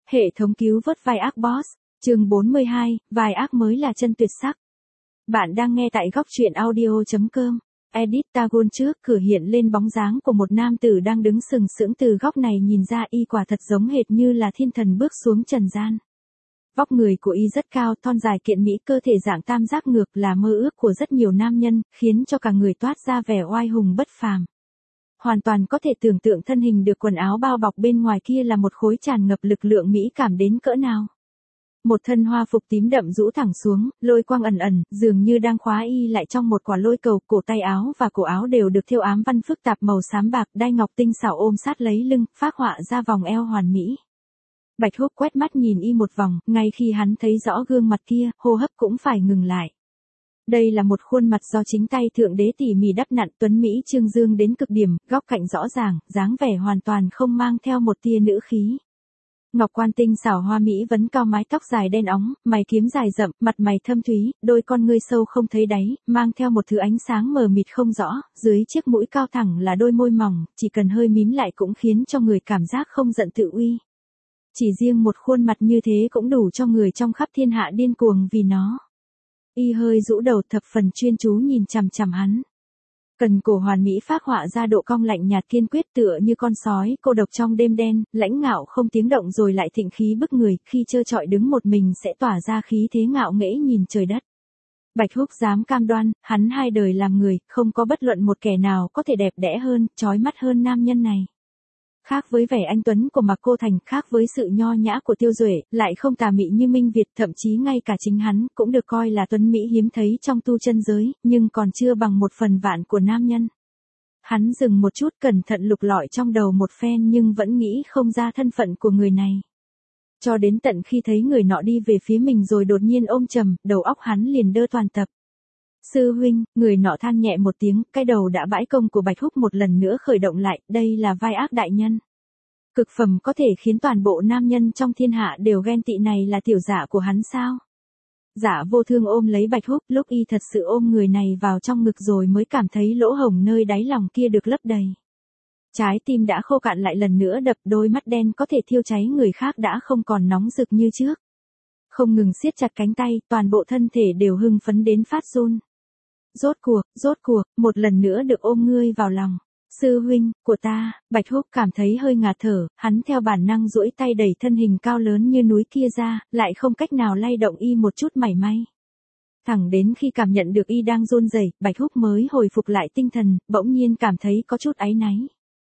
Hệ thống cứu vớt vai ác boss, chương 42, vai ác mới là chân tuyệt sắc. Bạn đang nghe tại góc truyện audio.com. Edit Tagon trước cửa hiện lên bóng dáng của một nam tử đang đứng sừng sững, từ góc này nhìn ra y quả thật giống hệt như là thiên thần bước xuống trần gian. Vóc người của y rất cao, thon dài kiện mỹ, cơ thể dạng tam giác ngược là mơ ước của rất nhiều nam nhân, khiến cho cả người toát ra vẻ oai hùng bất phàm. Hoàn toàn có thể tưởng tượng thân hình được quần áo bao bọc bên ngoài kia là một khối tràn ngập lực lượng mỹ cảm đến cỡ nào. Một thân hoa phục tím đậm rũ thẳng xuống, lôi quang ẩn ẩn, dường như đang khóa y lại trong một quả lôi cầu, cổ tay áo và cổ áo đều được thêu ám văn phức tạp màu xám bạc, đai ngọc tinh xảo ôm sát lấy lưng, phác họa ra vòng eo hoàn mỹ. Bạch Húc quét mắt nhìn y một vòng, ngay khi hắn thấy rõ gương mặt kia, hô hấp cũng phải ngừng lại. Đây là một khuôn mặt do chính tay thượng đế tỉ mỉ đắp nặn, tuấn mỹ trương dương đến cực điểm, góc cạnh rõ ràng, dáng vẻ hoàn toàn không mang theo một tia nữ khí. Ngọc quan tinh xảo hoa mỹ vấn cao, mái tóc dài đen óng, mày kiếm dài rậm, mặt mày thâm thúy, đôi con ngươi sâu không thấy đáy, mang theo một thứ ánh sáng mờ mịt không rõ, dưới chiếc mũi cao thẳng là đôi môi mỏng, chỉ cần hơi mím lại cũng khiến cho người cảm giác không giận tự uy. Chỉ riêng một khuôn mặt như thế cũng đủ cho người trong khắp thiên hạ điên cuồng vì nó. Y hơi rũ đầu, thập phần chuyên chú nhìn chằm chằm hắn. Cần cổ hoàn mỹ phác họa ra độ cong lạnh nhạt kiên quyết, tựa như con sói cô độc trong đêm đen, lãnh ngạo không tiếng động rồi lại thịnh khí bức người, khi trơ trọi đứng một mình sẽ tỏa ra khí thế ngạo nghễ nhìn trời đất. Bạch Húc dám cam đoan, hắn hai đời làm người, không có bất luận một kẻ nào có thể đẹp đẽ hơn, chói mắt hơn nam nhân này. Khác với vẻ anh tuấn của Mạc Cô Thành, khác với sự nho nhã của Tiêu Duệ, lại không tà mị như Minh Việt, thậm chí ngay cả chính hắn cũng được coi là tuấn mỹ hiếm thấy trong tu chân giới, nhưng còn chưa bằng 1/1000 của nam nhân. Hắn dừng một chút, cẩn thận lục lọi trong đầu một phen nhưng vẫn nghĩ không ra thân phận của người này. Cho đến tận khi thấy người nọ đi về phía mình rồi đột nhiên ôm trầm, đầu óc hắn liền đơ toàn tập. Sư huynh, người nọ than nhẹ một tiếng, cái đầu đã bãi công của Bạch Húc một lần nữa khởi động lại, đây là vai ác đại nhân. Cực phẩm có thể khiến toàn bộ nam nhân trong thiên hạ đều ghen tị, này là tiểu giả của hắn sao? Giả Vô Thương ôm lấy Bạch Húc, lúc y thật sự ôm người này vào trong ngực rồi mới cảm thấy lỗ hổng nơi đáy lòng kia được lấp đầy. Trái tim đã khô cạn lại lần nữa đập, đôi mắt đen có thể thiêu cháy người khác đã không còn nóng rực như trước. Không ngừng siết chặt cánh tay, toàn bộ thân thể đều hưng phấn đến phát run. Rốt cuộc, một lần nữa được ôm ngươi vào lòng. Sư huynh, của ta. Bạch Húc cảm thấy hơi ngạt thở, hắn theo bản năng duỗi tay đẩy thân hình cao lớn như núi kia ra, lại không cách nào lay động y một chút mảy may. Thẳng đến khi cảm nhận được y đang run rẩy, Bạch Húc mới hồi phục lại tinh thần, bỗng nhiên cảm thấy có chút áy náy.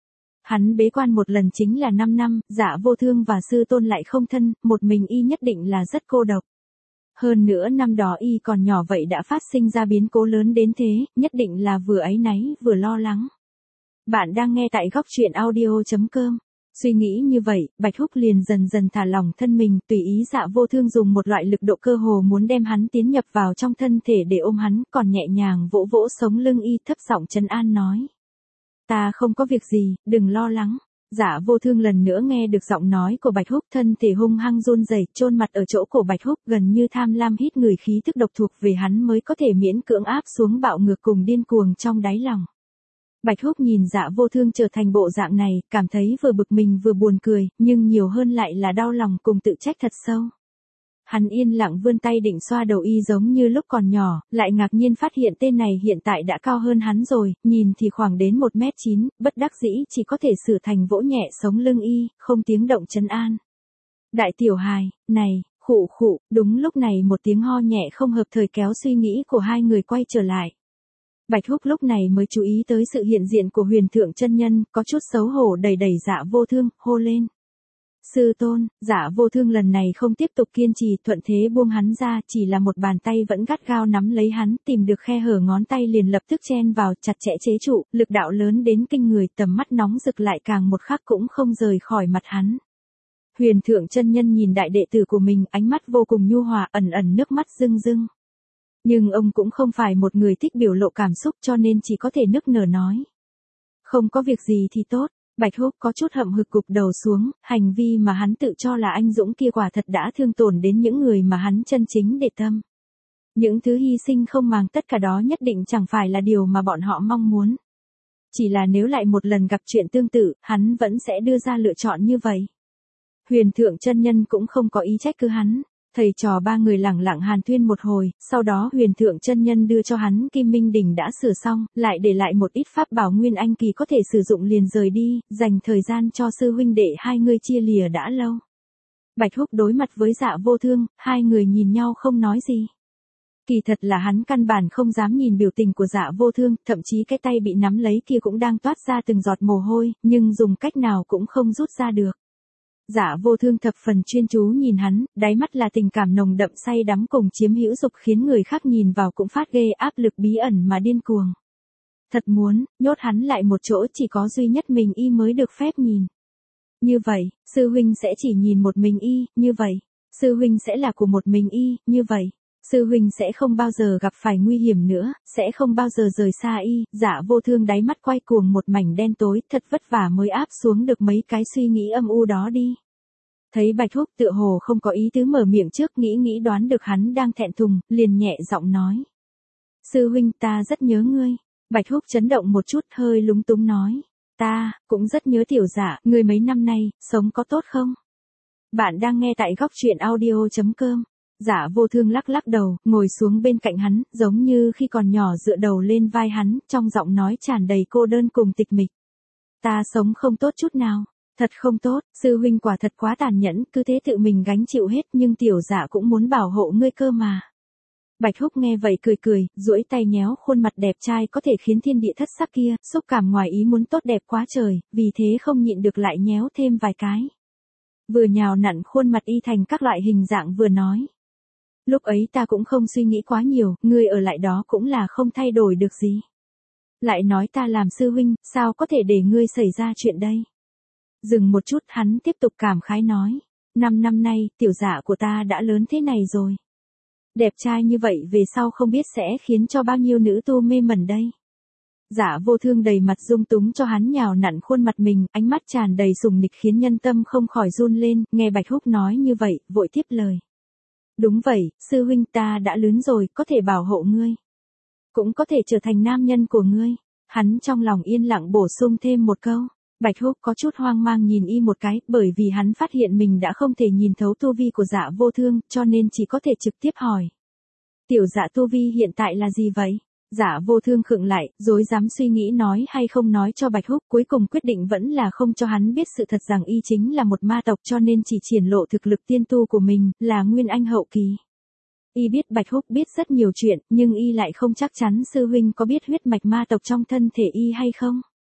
Hắn bế quan một lần chính là 5 năm, Dạ Vô Thương và sư tôn lại không thân, một mình y nhất định là rất cô độc. Hơn nữa năm đó y còn nhỏ vậy đã phát sinh ra biến cố lớn đến thế, nhất định là vừa áy náy vừa lo lắng. Bạn đang nghe tại góc truyện audio.com. Suy nghĩ như vậy, Bạch Húc liền dần dần thả lỏng thân mình, tùy ý Dạ Vô Thương dùng một loại lực độ cơ hồ muốn đem hắn tiến nhập vào trong thân thể để ôm hắn, còn nhẹ nhàng vỗ vỗ sống lưng y, thấp giọng trấn an nói. Ta không có việc gì, đừng lo lắng. Dạ Vô Thương lần nữa nghe được giọng nói của Bạch Húc, thân thể hung hăng run rẩy, chôn mặt ở chỗ cổ Bạch Húc, gần như tham lam hít người khí tức độc thuộc về hắn mới có thể miễn cưỡng áp xuống bạo ngược cùng điên cuồng trong đáy lòng. Bạch Húc nhìn Dạ Vô Thương trở thành bộ dạng này, cảm thấy vừa bực mình vừa buồn cười, nhưng nhiều hơn lại là đau lòng cùng tự trách thật sâu. Hắn yên lặng vươn tay định xoa đầu y giống như lúc còn nhỏ, lại ngạc nhiên phát hiện tên này hiện tại đã cao hơn hắn rồi, nhìn thì khoảng đến 1m9, bất đắc dĩ chỉ có thể sửa thành vỗ nhẹ sống lưng y, không tiếng động trấn an. Đại tiểu hài, này, khụ khụ, đúng lúc này một tiếng ho nhẹ không hợp thời kéo suy nghĩ của hai người quay trở lại. Bạch Húc lúc này mới chú ý tới sự hiện diện của Huyền Thượng chân nhân, có chút xấu hổ đẩy Dạ Vô Thương, hô lên. Sư tôn. Dạ Vô Thương lần này không tiếp tục kiên trì, thuận thế buông hắn ra, chỉ là một bàn tay vẫn gắt gao nắm lấy hắn, tìm được khe hở ngón tay liền lập tức chen vào, chặt chẽ chế trụ, lực đạo lớn đến kinh người, tầm mắt nóng rực lại càng một khắc cũng không rời khỏi mặt hắn. Huyền Thượng chân nhân nhìn đại đệ tử của mình, ánh mắt vô cùng nhu hòa, ẩn ẩn nước mắt rưng rưng. Nhưng ông cũng không phải một người thích biểu lộ cảm xúc, cho nên chỉ có thể nức nở nói. Không có việc gì thì tốt. Bạch Húc có chút hậm hực gục đầu xuống, hành vi mà hắn tự cho là anh dũng kia quả thật đã thương tổn đến những người mà hắn chân chính để tâm. Những thứ hy sinh không màng tất cả đó nhất định chẳng phải là điều mà bọn họ mong muốn. Chỉ là nếu lại một lần gặp chuyện tương tự, hắn vẫn sẽ đưa ra lựa chọn như vậy. Huyền thượng chân nhân cũng không có ý trách cứ hắn. Thầy trò ba người lẳng lặng hàn thuyên một hồi, sau đó huyền thượng chân nhân đưa cho hắn Kim Minh Đỉnh đã sửa xong, lại để lại một ít pháp bảo Nguyên Anh kỳ có thể sử dụng liền rời đi, dành thời gian cho sư huynh đệ hai người chia lìa đã lâu. Bạch Húc đối mặt với Dạ Vô Thương, hai người nhìn nhau không nói gì. Kỳ thật là hắn căn bản không dám nhìn biểu tình của Dạ Vô Thương, thậm chí cái tay bị nắm lấy kia cũng đang toát ra từng giọt mồ hôi, nhưng dùng cách nào cũng không rút ra được. Dạ Vô Thương thập phần chuyên chú nhìn hắn, đáy mắt là tình cảm nồng đậm say đắm cùng chiếm hữu dục khiến người khác nhìn vào cũng phát ghê áp lực bí ẩn mà điên cuồng. Thật muốn, nhốt hắn lại một chỗ chỉ có duy nhất mình y mới được phép nhìn. Như vậy, sư huynh sẽ chỉ nhìn một mình y, như vậy. Sư huynh sẽ là của một mình y, như vậy. Sư huynh sẽ không bao giờ gặp phải nguy hiểm nữa, sẽ không bao giờ rời xa y. Dạ Vô Thương đáy mắt quay cuồng một mảnh đen tối, thật vất vả mới áp xuống được mấy cái suy nghĩ âm u đó đi. Thấy Bạch Húc tựa hồ không có ý tứ mở miệng trước, nghĩ đoán được hắn đang thẹn thùng, liền nhẹ giọng nói. Sư huynh, ta rất nhớ ngươi. Bạch Húc chấn động một chút, hơi lúng túng nói. Ta cũng rất nhớ tiểu Dạ, ngươi mấy năm nay sống có tốt không? Bạn đang nghe tại góc truyện audio.com. Dạ Vô Thương lắc lắc đầu, ngồi xuống bên cạnh hắn, giống như khi còn nhỏ dựa đầu lên vai hắn, trong giọng nói tràn đầy cô đơn cùng tịch mịch. Ta sống không tốt chút nào, thật không tốt, sư huynh quả thật quá tàn nhẫn, cứ thế tự mình gánh chịu hết, nhưng tiểu Dạ cũng muốn bảo hộ ngươi cơ mà. Bạch Húc nghe vậy cười, duỗi tay nhéo khuôn mặt đẹp trai có thể khiến thiên địa thất sắc kia, xúc cảm ngoài ý muốn tốt đẹp quá trời, vì thế không nhịn được lại nhéo thêm vài cái. Vừa nhào nặn khuôn mặt y thành các loại hình dạng vừa nói. Lúc ấy ta cũng không suy nghĩ quá nhiều, ngươi ở lại đó cũng là không thay đổi được gì. Lại nói ta làm sư huynh, sao có thể để ngươi xảy ra chuyện đây? Dừng một chút hắn tiếp tục cảm khái nói. 5 năm nay, tiểu Dạ của ta đã lớn thế này rồi. Đẹp trai như vậy về sau không biết sẽ khiến cho bao nhiêu nữ tu mê mẩn đây. Dạ Vô Thương đầy mặt dung túng cho hắn nhào nặn khuôn mặt mình, ánh mắt tràn đầy sùng nịch khiến nhân tâm không khỏi run lên, nghe Bạch Húc nói như vậy, vội tiếp lời. Đúng vậy, sư huynh, ta đã lớn rồi, có thể bảo hộ ngươi. Cũng có thể trở thành nam nhân của ngươi. Hắn trong lòng yên lặng bổ sung thêm một câu. Bạch Húc có chút hoang mang nhìn y một cái, bởi vì hắn phát hiện mình đã không thể nhìn thấu tu vi của Dạ Vô Thương, cho nên chỉ có thể trực tiếp hỏi. Tiểu Dạ tu vi hiện tại là gì vậy? Dạ Vô Thương khựng lại, rối rắm suy nghĩ nói hay không nói cho Bạch Húc, cuối cùng quyết định vẫn là không cho hắn biết sự thật rằng y chính là một ma tộc, cho nên chỉ triển lộ thực lực tiên tu của mình, là Nguyên Anh hậu kỳ. Y biết Bạch Húc biết rất nhiều chuyện, nhưng y lại không chắc chắn sư huynh có biết huyết mạch ma tộc trong thân thể y hay không.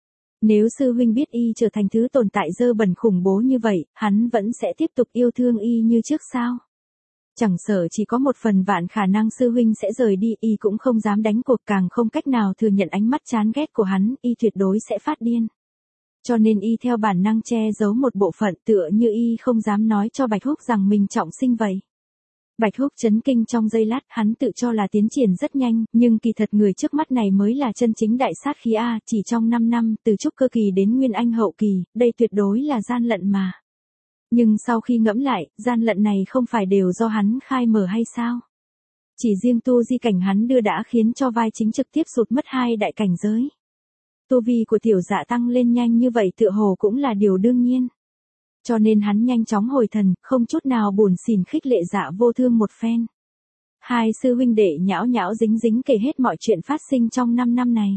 Nếu sư huynh biết y trở thành thứ tồn tại dơ bẩn khủng bố như vậy, hắn vẫn sẽ tiếp tục yêu thương y như trước sao? Chẳng sợ chỉ có một phần vạn khả năng sư huynh sẽ rời đi, y cũng không dám đánh cuộc, càng không cách nào thừa nhận ánh mắt chán ghét của hắn, y tuyệt đối sẽ phát điên. Cho nên y theo bản năng che giấu một bộ phận, tựa như y không dám nói cho Bạch Húc rằng mình trọng sinh vậy. Bạch Húc chấn kinh trong giây lát, hắn tự cho là tiến triển rất nhanh, nhưng kỳ thật người trước mắt này mới là chân chính đại sát khí A, chỉ trong 5 năm, từ trúc cơ kỳ đến Nguyên Anh hậu kỳ, đây tuyệt đối là gian lận mà. Nhưng sau khi ngẫm lại, gian lận này không phải đều do hắn khai mở hay sao? Chỉ riêng tu di cảnh hắn đưa đã khiến cho vai chính trực tiếp sụt mất 2 đại cảnh giới. Tu vi của tiểu Dạ tăng lên nhanh như vậy tựa hồ cũng là điều đương nhiên. Cho nên hắn nhanh chóng hồi thần, không chút nào buồn xỉn khích lệ Dạ Vô Thương một phen. Hai sư huynh đệ nhão nhão dính dính kể hết mọi chuyện phát sinh trong 5 năm này.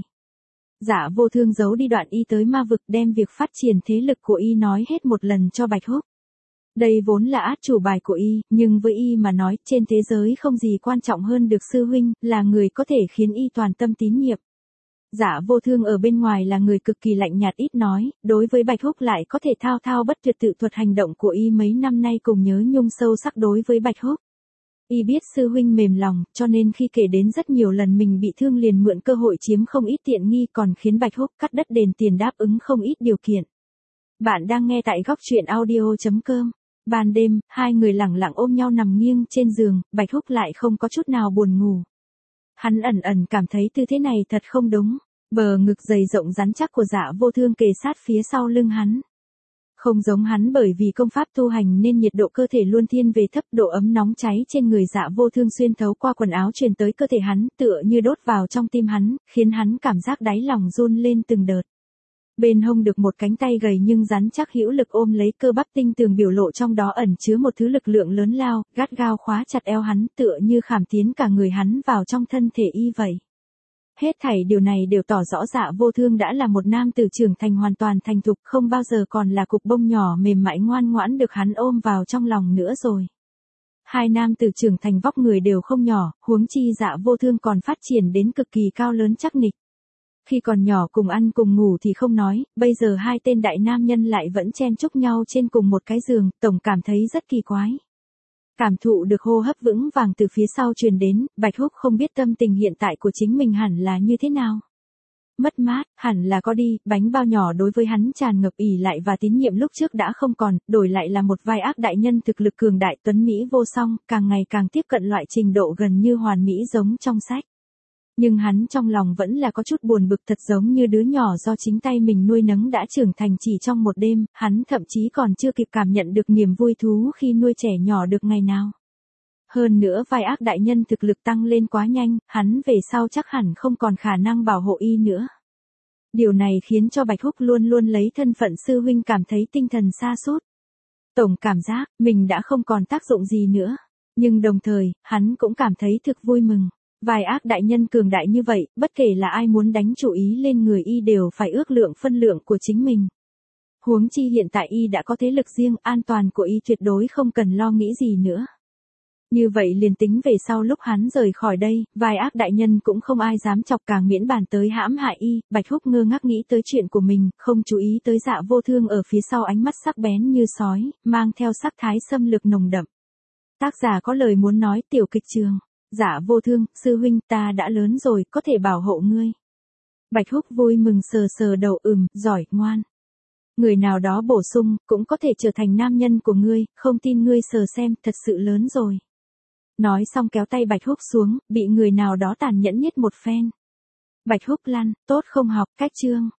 Dạ Vô Thương giấu đi đoạn y tới ma vực, đem việc phát triển thế lực của y nói hết một lần cho Bạch Húc. Đây vốn là át chủ bài của y, nhưng với y mà nói, trên thế giới không gì quan trọng hơn được sư huynh, là người có thể khiến y toàn tâm tín nhiệm. Dạ Vô Thương ở bên ngoài là người cực kỳ lạnh nhạt ít nói, đối với Bạch Húc lại có thể thao thao bất tuyệt tự thuật hành động của y mấy năm nay cùng nhớ nhung sâu sắc đối với Bạch Húc. Y biết sư huynh mềm lòng, cho nên khi kể đến rất nhiều lần mình bị thương liền mượn cơ hội chiếm không ít tiện nghi, còn khiến Bạch Húc cắt đất đền tiền đáp ứng không ít điều kiện. Bạn đang nghe tại góc truyện audio.com. Ban đêm, hai người lẳng lặng ôm nhau nằm nghiêng trên giường, Bạch Húc lại không có chút nào buồn ngủ. Hắn ẩn ẩn cảm thấy tư thế này thật không đúng, bờ ngực dày rộng rắn chắc của Dạ Vô Thương kề sát phía sau lưng hắn. Không giống hắn, bởi vì công pháp tu hành nên nhiệt độ cơ thể luôn thiên về thấp, độ ấm nóng cháy trên người Dạ Vô Thương xuyên thấu qua quần áo truyền tới cơ thể hắn, tựa như đốt vào trong tim hắn, khiến hắn cảm giác đáy lòng run lên từng đợt. Bên hông được một cánh tay gầy nhưng rắn chắc hữu lực ôm lấy cơ bắp tinh tường, biểu lộ trong đó ẩn chứa một thứ lực lượng lớn lao, gắt gao khóa chặt eo hắn, tựa như khảm tiến cả người hắn vào trong thân thể y vậy. Hết thảy điều này đều tỏ rõ Dạ Vô Thương đã là một nam tử trưởng thành, hoàn toàn thành thục, không bao giờ còn là cục bông nhỏ mềm mại ngoan ngoãn được hắn ôm vào trong lòng nữa rồi. Hai nam tử trưởng thành vóc người đều không nhỏ, huống chi Dạ Vô Thương còn phát triển đến cực kỳ cao lớn chắc nịch. Khi còn nhỏ cùng ăn cùng ngủ thì không nói, bây giờ hai tên đại nam nhân lại vẫn chen chúc nhau trên cùng một cái giường, tổng cảm thấy rất kỳ quái. Cảm thụ được hô hấp vững vàng từ phía sau truyền đến, Bạch Húc không biết tâm tình hiện tại của chính mình hẳn là như thế nào. Mất mát, hẳn là có đi, bánh bao nhỏ đối với hắn tràn ngập ỷ lại và tín nhiệm lúc trước đã không còn, đổi lại là một vai ác đại nhân thực lực cường đại, tuấn Mỹ vô song, càng ngày càng tiếp cận loại trình độ gần như hoàn mỹ giống trong sách. Nhưng hắn trong lòng vẫn là có chút buồn bực, thật giống như đứa nhỏ do chính tay mình nuôi nấng đã trưởng thành chỉ trong một đêm, hắn thậm chí còn chưa kịp cảm nhận được niềm vui thú khi nuôi trẻ nhỏ được ngày nào. Hơn nữa vai ác đại nhân thực lực tăng lên quá nhanh, hắn về sau chắc hẳn không còn khả năng bảo hộ y nữa. Điều này khiến cho Bạch Húc luôn luôn lấy thân phận sư huynh cảm thấy tinh thần sa sút. Tổng cảm giác, mình đã không còn tác dụng gì nữa. Nhưng đồng thời, hắn cũng cảm thấy thực vui mừng. Vài ác đại nhân cường đại như vậy, bất kể là ai muốn đánh chủ ý lên người y đều phải ước lượng phân lượng của chính mình. Huống chi hiện tại y đã có thế lực riêng, an toàn của y tuyệt đối không cần lo nghĩ gì nữa. Như vậy liền tính về sau lúc hắn rời khỏi đây, vài ác đại nhân cũng không ai dám chọc, càng miễn bàn tới hãm hại y. Bạch Húc ngơ ngác nghĩ tới chuyện của mình, không chú ý tới Dạ Vô Thương ở phía sau, ánh mắt sắc bén như sói, mang theo sắc thái xâm lược nồng đậm. Tác giả có lời muốn nói, tiểu kịch trường. Dạ Vô Thương, sư huynh, ta đã lớn rồi, có thể bảo hộ ngươi. Bạch Húc vui mừng sờ sờ đầu, giỏi, ngoan. Người nào đó bổ sung, cũng có thể trở thành nam nhân của ngươi, không tin ngươi sờ xem, thật sự lớn rồi. Nói xong kéo tay Bạch Húc xuống, bị người nào đó tàn nhẫn nhất một phen. Bạch Húc lăn, tốt không học, cách chương.